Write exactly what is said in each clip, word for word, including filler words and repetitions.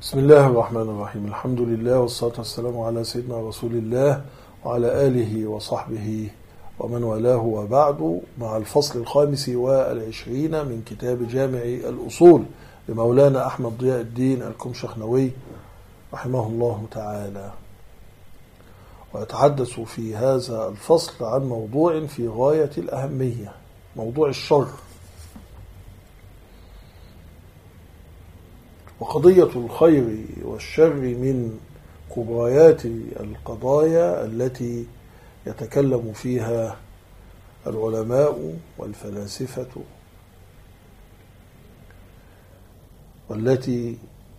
بسم الله الرحمن الرحيم. الحمد لله والصلاة والسلام على سيدنا رسول الله وعلى آله وصحبه ومن والاه، وبعد، مع الفصل الخامس والعشرين من كتاب جامع الأصول لمولانا أحمد ضياء الدين الكمشخنوي رحمه الله تعالى. ويتحدث في هذا الفصل عن موضوع في غاية الأهمية، موضوع الشر. وقضية الخير والشر من كبريات القضايا التي يتكلم فيها العلماء والفلاسفة، والتي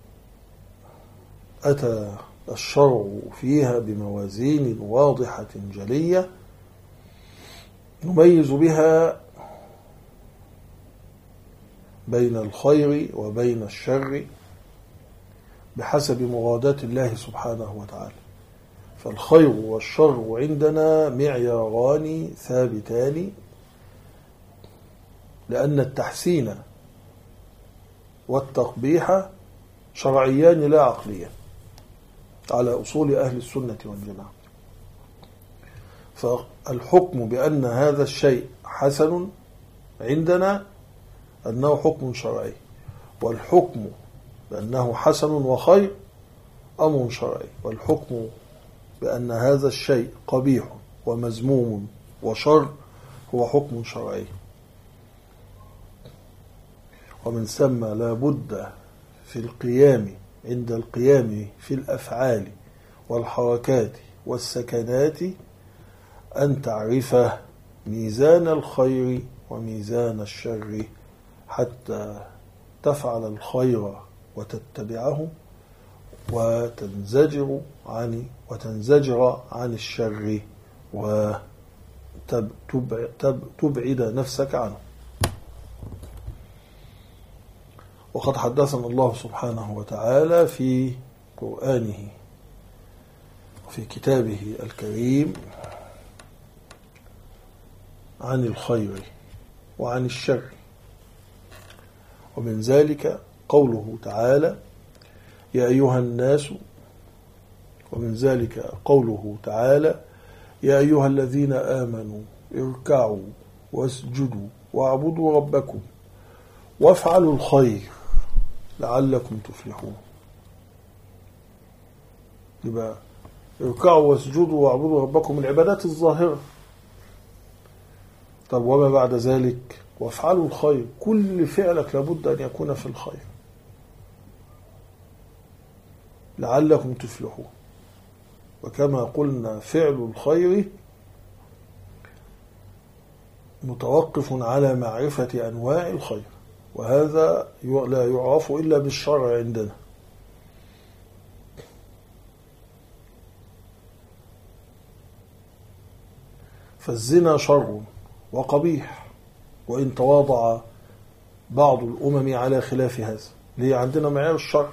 أتى الشرع فيها بموازين واضحة جلية نميز بها بين الخير وبين الشر بحسب مرادات الله سبحانه وتعالى. فالخير والشر عندنا معياران ثابتان، لأن التحسين والتقبيح شرعيان لا عقليان على أصول أهل السنة والجماعة. فالحكم بأن هذا الشيء حسن عندنا أنه حكم شرعي، والحكم بأنه حسن وخير أمر شرعي، والحكم بأن هذا الشيء قبيح ومذموم وشر هو حكم شرعي. ومن ثم لا بد في القيام عند القيام في الأفعال والحركات والسكنات أن تعرف ميزان الخير وميزان الشر حتى تفعل الخير وتتبعه وتنزجر عن وتنزجر عن الشر وتبعد نفسك عنه. وقد حدثنا الله سبحانه وتعالى في قرآنه وفي كتابه الكريم عن الخير وعن الشر، ومن ذلك قوله تعالى يا أيها الناس، ومن ذلك قوله تعالى يا أيها الذين آمنوا اركعوا واسجدوا واعبدوا ربكم وافعلوا الخير لعلكم تفلحون. يبقى اركعوا واسجدوا واعبدوا ربكم العبادات الظاهرة. طب وما بعد ذلك؟ وافعلوا الخير، كل فعلك لابد أن يكون في الخير لعلكم تفلحون. وكما قلنا فعل الخير متوقف على معرفة أنواع الخير، وهذا لا يعرف إلا بالشرع عندنا. فالزنا شر وقبيح، وإن تواضع بعض الأمم على خلاف هذا، ليه؟ عندنا معيار الشرع.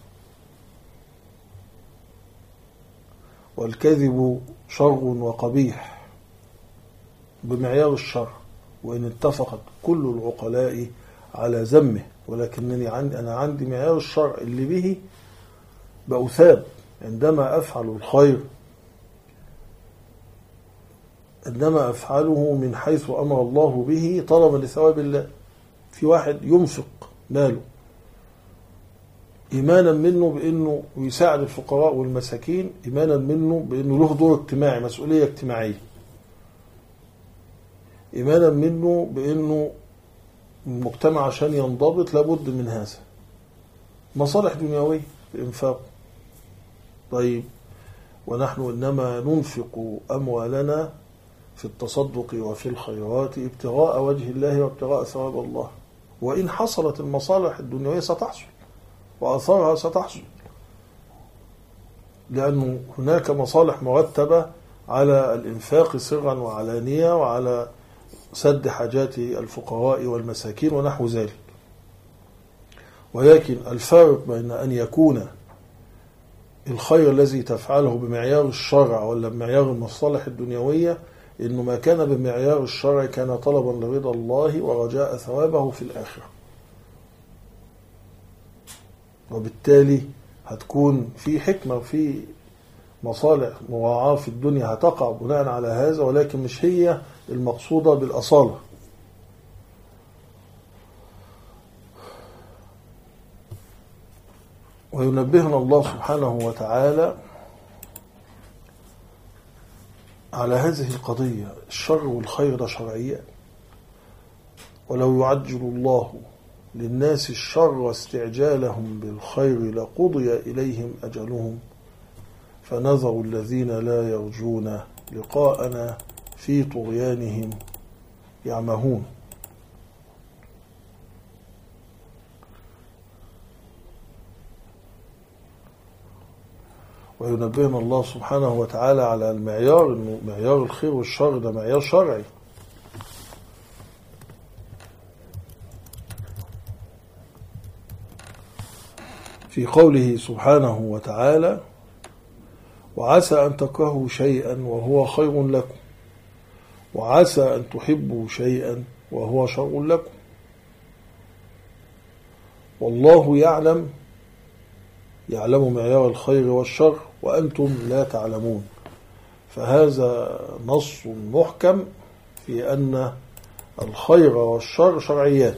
والكذب شر وقبيح بمعيار الشرع، وإن اتفقت كل العقلاء على ذمه، ولكنني عندي أنا عندي معيار الشرع اللي به بأثاب عندما أفعل الخير، عندما أفعله من حيث أمر الله به طلبا لثواب الله. في واحد ينفق ماله إيمانا منه بأنه يساعد الفقراء والمساكين، إيمانا منه بأنه له دور اجتماعي، مسؤولية اجتماعية، إيمانا منه بأنه المجتمع عشان ينضبط لابد من هذا، مصالح دنيوية بإنفاق. طيب، ونحن إنما ننفق أموالنا في التصدق وفي الخيرات ابتغاء وجه الله وابتغاء ثواب الله، وإن حصلت المصالح الدنيوية ستحصل وأثارها ستحصل، لأن هناك مصالح مرتبة على الإنفاق سرا وعلانية، وعلى سد حاجات الفقراء والمساكين ونحو ذلك. ولكن الفارق بين أن يكون الخير الذي تفعله بمعيار الشرع ولا بمعيار المصالح الدنيوية، إنه ما كان بمعيار الشرع كان طلبا لرضا الله ورجاء ثوابه في الآخرة، وبالتالي هتكون في حكمة وفي مصالح مراعاة في الدنيا هتقع بناء على هذا، ولكن مش هي المقصودة بالأصالة. وينبهنا الله سبحانه وتعالى على هذه القضية. الشر والخير شرعيان، ولو يعجل الله للناس الشر واستعجالهم بالخير لقضي إليهم أجلهم فنذر الذين لا يرجون لقاءنا في طغيانهم يعمهون. وينبهنا الله سبحانه وتعالى على المعيار، إنه معيار الخير والشر ده معيار شرعي. في قوله سبحانه وتعالى: وعسى أن تكرهوا شيئا وهو خير لكم، وعسى أن تحبوا شيئا وهو شر لكم، والله يعلم يعلم معيار الخير والشر وأنتم لا تعلمون. فهذا نص محكم في أن الخير والشر شرعيان.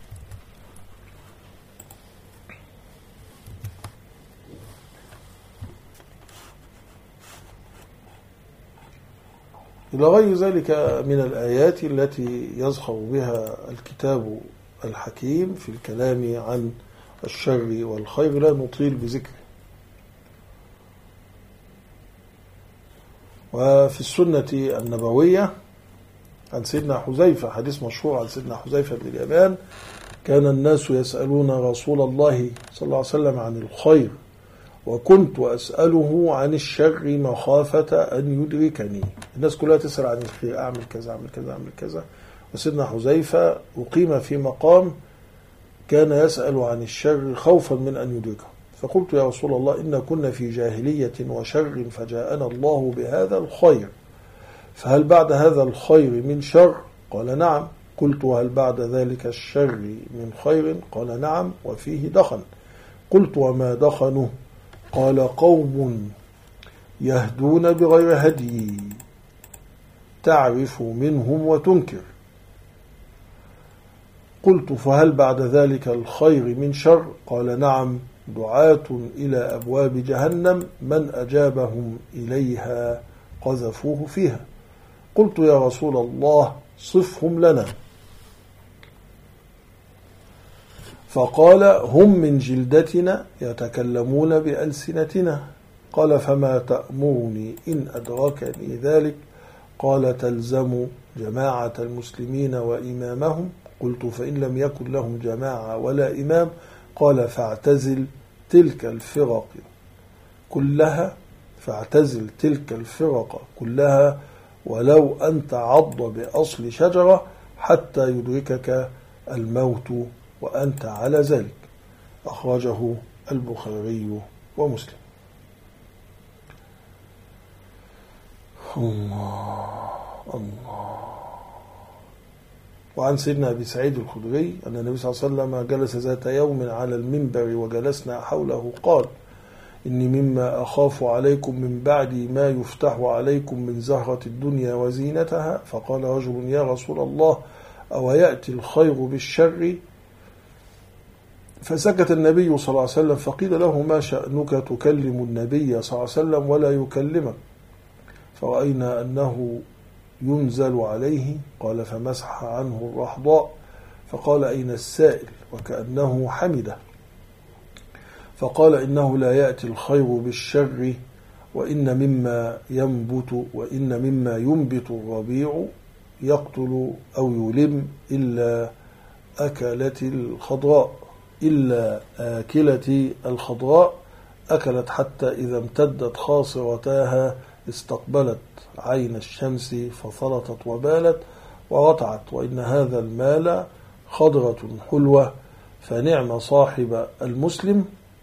إلى غير ذلك من الآيات التي يزخر بها الكتاب الحكيم في الكلام عن الشر والخير لا نطيل بذكره. وفي السنة النبوية عن سيدنا حذيفة، حديث مشهور عن سيدنا حذيفة بن اليمان: كان الناس يسألون رسول الله صلى الله عليه وسلم عن الخير، وكنت أسأله عن الشر مخافة أن يدركني. الناس كلها تسأل عن الخير، أعمل كذا أعمل كذا أعمل كذا، وسيدنا حذيفة أقيم في مقام كان يسأل عن الشر خوفا من أن يدركه. فقلت: يا رسول الله، إن كنا في جاهلية وشر فجاءنا الله بهذا الخير، فهل بعد هذا الخير من شر؟ قال: نعم. قلت: وهل بعد ذلك الشر من خير؟ قال: نعم، وفيه دخن. قلت: وما دخنه؟ قال: قوم يهدون بغير هدي تعرف منهم وتنكر. قلت: فهل بعد ذلك الخير من شر؟ قال: نعم، دعاة إلى أبواب جهنم من أجابهم إليها قذفوه فيها. قلت: يا رسول الله، صفهم لنا. فقال: هم من جلدتنا يتكلمون بألسنتنا. قال: فما تأمرني إن أدركني ذلك؟ قال: تلزم جماعة المسلمين وإمامهم. قلت: فإن لم يكن لهم جماعة ولا إمام؟ قال: فاعتزل تلك الفرق كلها فاعتزل تلك الفرق كلها ولو أن تعض بأصل شجرة حتى يدركك الموت وأنت على ذلك. أخرجه البخاري ومسلم. الله الله. وعن سيدنا أبي سعيد الخدري أن النبي صلى الله عليه وسلم جلس ذات يوم على المنبر وجلسنا حوله، قال: إني مما أخاف عليكم من بعدي ما يفتح عليكم من زهرة الدنيا وزينتها. فقال رجل: يا رسول الله، أو يأتي الخير بالشر؟ فسكت النبي صلى الله عليه وسلم، فقيل له: ما شأنك تكلم النبي صلى الله عليه وسلم ولا يكلمك؟ فرأينا أنه ينزل عليه. قال: فمسح عنه الرحضاء، فقال: أين السائل؟ وكأنه حمده. فقال: إنه لا يأتي الخير بالشر، وإن مما ينبت وإن مما ينبت الربيع يقتل أو يلم إلا أكلت الخضراء إلا آكلة الخضراء أكلت حتى إذا امتدت خاصرتاها استقبلت عين الشمس فثلطت وبالت ورتعت، وإن هذا المال خضرة حلوة، فنعم صاحب المسلم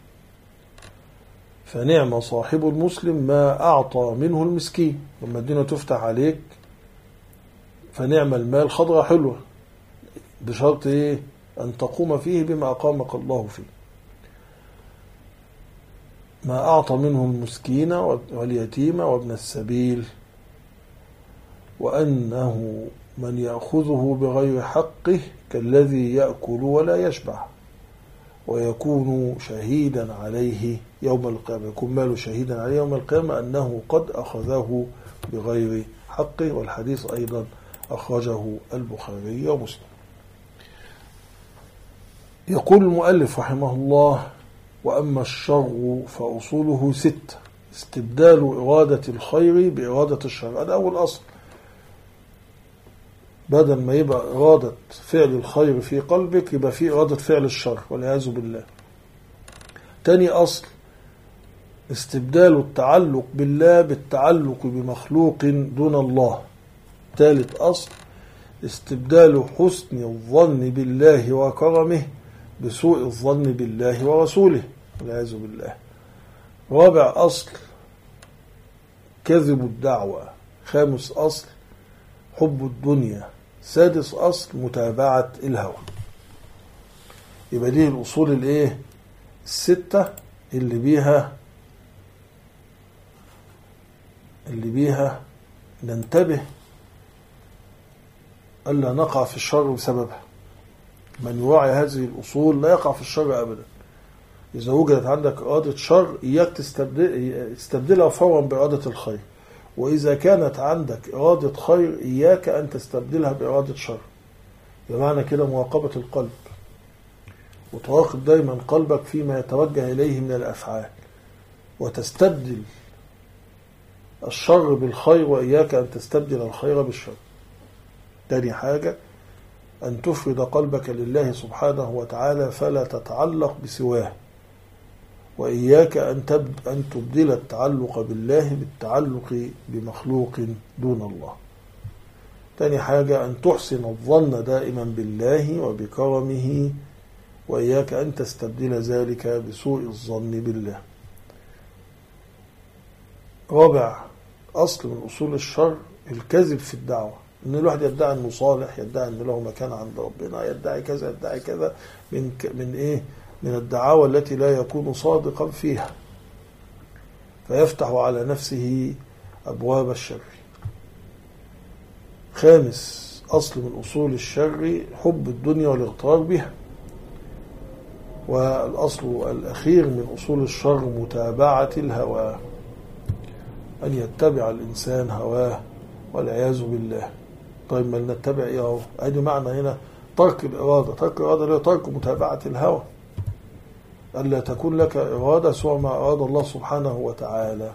فنعم صاحب المسلم ما أعطى منه المسكين. لما الدنيا تفتح عليك فنعم المال خضرة حلوة، بشرط إيه؟ أن تقوم فيه بما أقامك الله فيه. ما أعطى منه المسكين واليتيم وابن السبيل، وأنه من يأخذه بغير حقه كالذي يأكل ولا يشبع، ويكون شهيدا عليه يوم القيامة، يكون ماله شهيدا عليه يوم القيامة أنه قد أخذه بغير حقه. والحديث أيضا أخرجه البخاري ومسلم. يقول المؤلف رحمه الله: وأما الشر فأصوله ست: استبدال إرادة الخير بإرادة الشر. هذا أول أصل، بدل ما يبقى إرادة فعل الخير في قلبك يبقى في إرادة فعل الشر والعياذ بالله. تاني أصل: استبدال التعلق بالله بالتعلق بمخلوق دون الله. ثالث أصل: استبدال حسن الظن بالله وكرمه بسوء الظن بالله ورسوله والعياذ بالله. رابع أصل: كذب الدعوة. خامس أصل: حب الدنيا. سادس أصل: متابعة الهوى. يبقى دي الأصول الايه الستة اللي بيها اللي بيها ننتبه ألا نقع في الشر بسببها. من يراعي هذه الأصول لا يقع في الشر أبدا. إذا وجدت عندك إرادة شر إياك تستبدلها فورا بإرادة الخير، وإذا كانت عندك إرادة خير إياك أن تستبدلها بإرادة شر. بمعنى كده مراقبة القلب، وتراقب دايما قلبك فيما يتوجه إليه من الأفعال، وتستبدل الشر بالخير وإياك أن تستبدل الخير بالشر. تاني حاجة: أن تفرد قلبك لله سبحانه وتعالى فلا تتعلق بسواه، وإياك أن تبدل التعلق بالله بالتعلق بمخلوق دون الله. تاني حاجة: أن تحسن الظن دائما بالله وبكرمه، وإياك أن تستبدل ذلك بسوء الظن بالله. رابع أصل من أصول الشر: الكذب في الدعوة. إن الواحد يدعي أنه صالح، يدعي أنه له مكان عند ربنا، يدعي كذا يدعي كذا من من إيه من الدعاوى التي لا يكون صادقا فيها، فيفتح على نفسه أبواب الشر. خامس أصل من أصول الشر: حب الدنيا والاغترار بها. والأصل الأخير من أصول الشر: متابعة الهوى، أن يتبع الإنسان هواه والعياذ بالله. طيب ما نتبع إيه أهو؟ أدي معنى هنا ترك الإرادة. ترك الإرادة لا ترك متابعة الهوى، ألا تكون لك إرادة سوى ما أراد الله سبحانه وتعالى.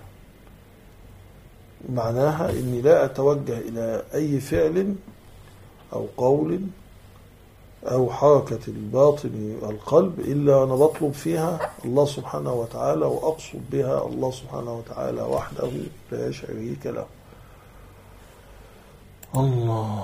معناها إني لا أتوجه إلى أي فعل أو قول أو حركة الباطن القلب إلا أنا بطلب فيها الله سبحانه وتعالى، وأقصد بها الله سبحانه وتعالى وحده لا شريك له. الله.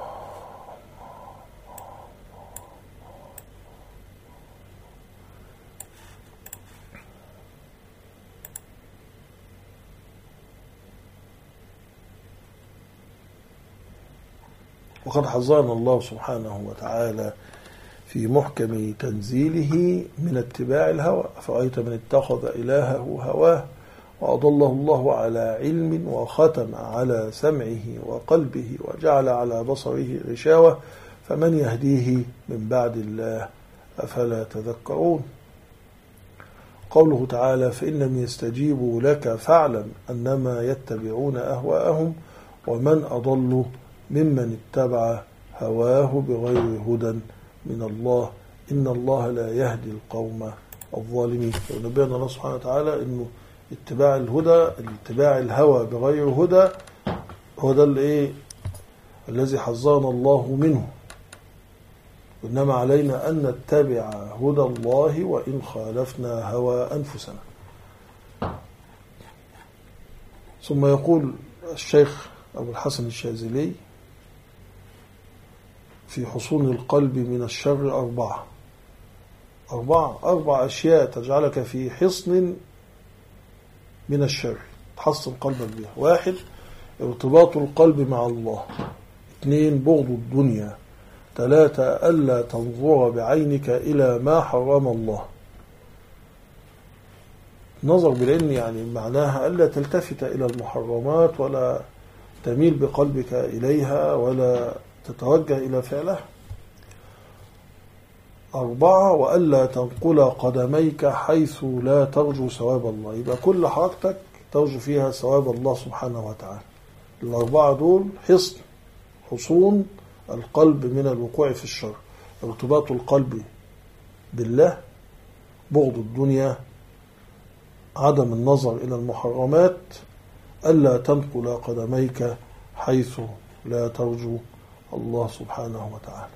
وقد حذرنا الله سبحانه وتعالى في محكم تنزيله من اتباع الهوى. أفرأيت من اتخذ إلهه هواه وأضله الله على علم وختم على سمعه وقلبه وجعل على بصره غشاوة فمن يهديه من بعد الله أفلا تذكرون. قوله تعالى: فإن لم يستجيبوا لك فاعلم أنما يتبعون أهواءهم ومن أضل ممن اتبع هواه بغير هدى من الله إن الله لا يهدي القوم الظالمين. ونبينا الله سبحانه وتعالى إنه اتباع الهدى اتباع الهوى بغير هدى هو ده الايه الذي حذرنا الله منه، وإنما علينا أن نتبع هدى الله وإن خالفنا هوى أنفسنا. ثم يقول الشيخ أبو الحسن الشاذلي في حصون القلب من الشر أربعة أربعة أربع أشياء تجعلك في حصن من الشر، تحصن قلبك بها. واحد: ارتباط القلب مع الله. اثنين: بغض الدنيا. ثلاثة: ألا تنظر بعينك إلى ما حرم الله. نظر بالعلم يعني معناها ألا تلتفت إلى المحرمات ولا تميل بقلبك إليها ولا تتوجه إلى فعلها. أربعة، وألا تنقل قدميك حيث لا ترجو ثواب الله. يبقى كل حركتك ترجو فيها ثواب الله سبحانه وتعالى. الأربعة دول حصن حصون القلب من الوقوع في الشر: ارتباط القلب بالله، بغض الدنيا، عدم النظر إلى المحرمات، ألا تنقل قدميك حيث لا ترجو الله سبحانه وتعالى.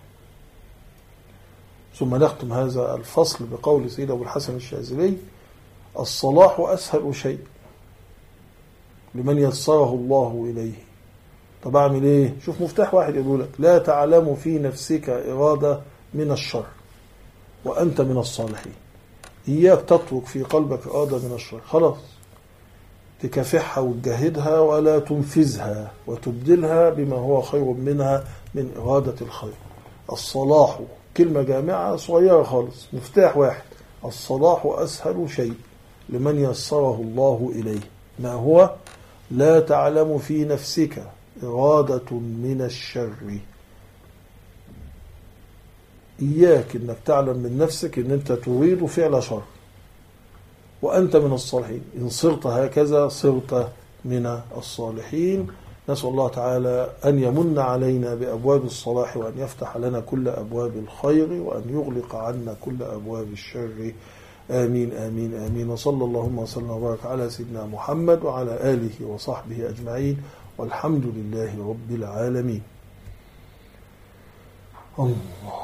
ثم نختم هذا الفصل بقول سيد أبو الحسن الشاذلي: الصلاح أسهل شيء لمن يسره الله إليه. طب أعمل إيه؟ شوف مفتاح واحد يقول لك: لا تعلم في نفسك إرادة من الشر وأنت من الصالحين. إياك تترك في قلبك إرادة من الشر، خلاص تكافحها وتجاهدها ولا تنفذها وتبدلها بما هو خير منها من إرادة الخير. الصلاح كلمة جامعة صغيرة خالص، مفتاح واحد: الصلاح أسهل شيء لمن يسره الله إليه. ما هو؟ لا تعلم في نفسك إرادة من الشر. إياك أنك تعلم من نفسك أن أنت تريد فعل شر وأنت من الصالحين. إن صرت هكذا صرت من الصالحين. نسأل الله تعالى أن يمن علينا بأبواب الصلاح وأن يفتح لنا كل أبواب الخير وأن يغلق عنا كل أبواب الشر. آمين آمين آمين. وصلى اللهم وسلم وبارك على سيدنا محمد وعلى آله وصحبه أجمعين، والحمد لله رب العالمين. الله